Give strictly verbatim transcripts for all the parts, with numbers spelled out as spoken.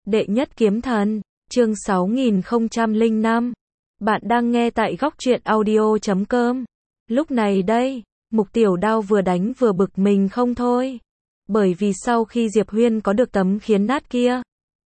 Đệ nhất kiếm thần, chương sáu nghìn không trăm lẻ năm. Bạn đang nghe tại góc truyện audio chấm com. Lúc này đây, Mục Tiểu Đao vừa đánh vừa bực mình không thôi. Bởi vì sau khi Diệp Huyên có được tấm khiên nát kia,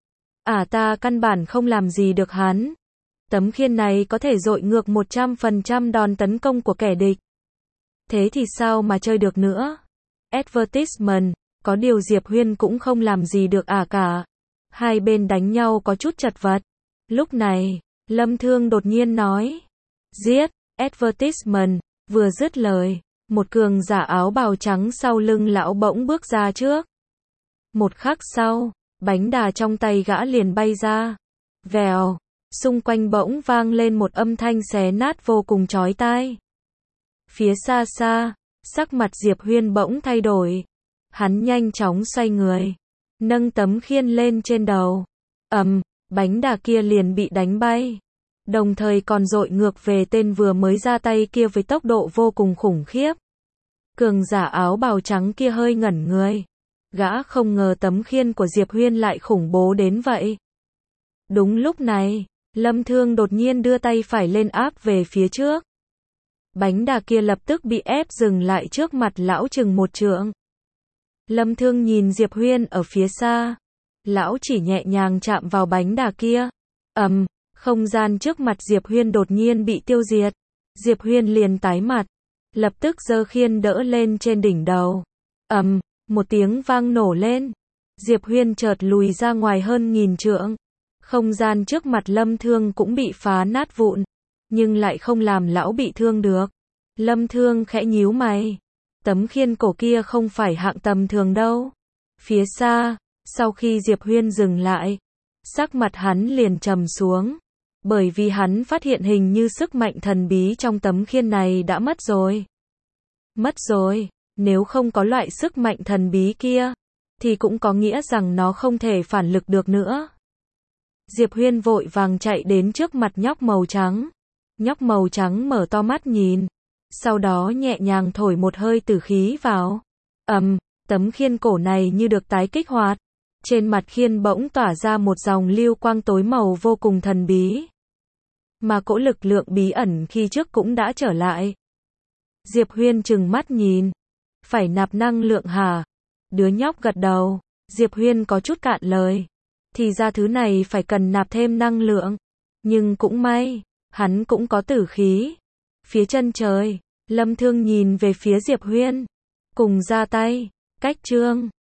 à ta căn bản không làm gì được hắn. Tấm khiên này có thể dội ngược một trăm phần trăm đòn tấn công của kẻ địch. Thế thì sao mà chơi được nữa? Advertisement, có điều Diệp Huyên cũng không làm gì được à cả. Hai bên đánh nhau có chút chật vật. Lúc này, Lâm Thương đột nhiên nói, giết, advertisement, vừa dứt lời, một cường giả áo bào trắng sau lưng lão bỗng bước ra trước. Một khắc sau, bánh đà trong tay gã liền bay ra. Vèo, xung quanh bỗng vang lên một âm thanh xé nát vô cùng chói tai. Phía xa xa, sắc mặt Diệp Huyên bỗng thay đổi. Hắn nhanh chóng xoay người, nâng tấm khiên lên trên đầu. Ầm, bánh đà kia liền bị đánh bay. Đồng thời còn dội ngược về tên vừa mới ra tay kia với tốc độ vô cùng khủng khiếp. Cường giả áo bào trắng kia hơi ngẩn người. Gã không ngờ tấm khiên của Diệp Huyên lại khủng bố đến vậy. Đúng lúc này, Lâm Thương đột nhiên đưa tay phải lên áp về phía trước. Bánh đà kia lập tức bị ép dừng lại trước mặt lão chừng một trượng. Lâm Thương nhìn Diệp Huyên ở phía xa. Lão chỉ nhẹ nhàng chạm vào bánh đà kia. Ầm, không gian trước mặt Diệp Huyên đột nhiên bị tiêu diệt. Diệp Huyên liền tái mặt, lập tức giơ khiên đỡ lên trên đỉnh đầu. Ầm, một tiếng vang nổ lên. Diệp Huyên chợt lùi ra ngoài hơn nghìn trượng. Không gian trước mặt Lâm Thương cũng bị phá nát vụn, nhưng lại không làm lão bị thương được. Lâm Thương khẽ nhíu mày. Tấm khiên cổ kia không phải hạng tầm thường đâu. Phía xa, sau khi Diệp Huyên dừng lại, sắc mặt hắn liền trầm xuống. Bởi vì hắn phát hiện hình như sức mạnh thần bí trong tấm khiên này đã mất rồi. Mất rồi, nếu không có loại sức mạnh thần bí kia, thì cũng có nghĩa rằng nó không thể phản lực được nữa. Diệp Huyên vội vàng chạy đến trước mặt nhóc màu trắng. Nhóc màu trắng mở to mắt nhìn. Sau đó nhẹ nhàng thổi một hơi tử khí vào. Ầm, tấm khiên cổ này như được tái kích hoạt. Trên mặt khiên bỗng tỏa ra một dòng lưu quang tối màu vô cùng thần bí. Mà cỗ lực lượng bí ẩn khi trước cũng đã trở lại. Diệp Huyên trừng mắt nhìn. Phải nạp năng lượng hả? Đứa nhóc gật đầu. Diệp Huyên có chút cạn lời. Thì ra thứ này phải cần nạp thêm năng lượng. Nhưng cũng may, hắn cũng có tử khí. Phía chân trời, Lâm Thương nhìn về phía Diệp Huyên. Cùng ra tay, cách chương.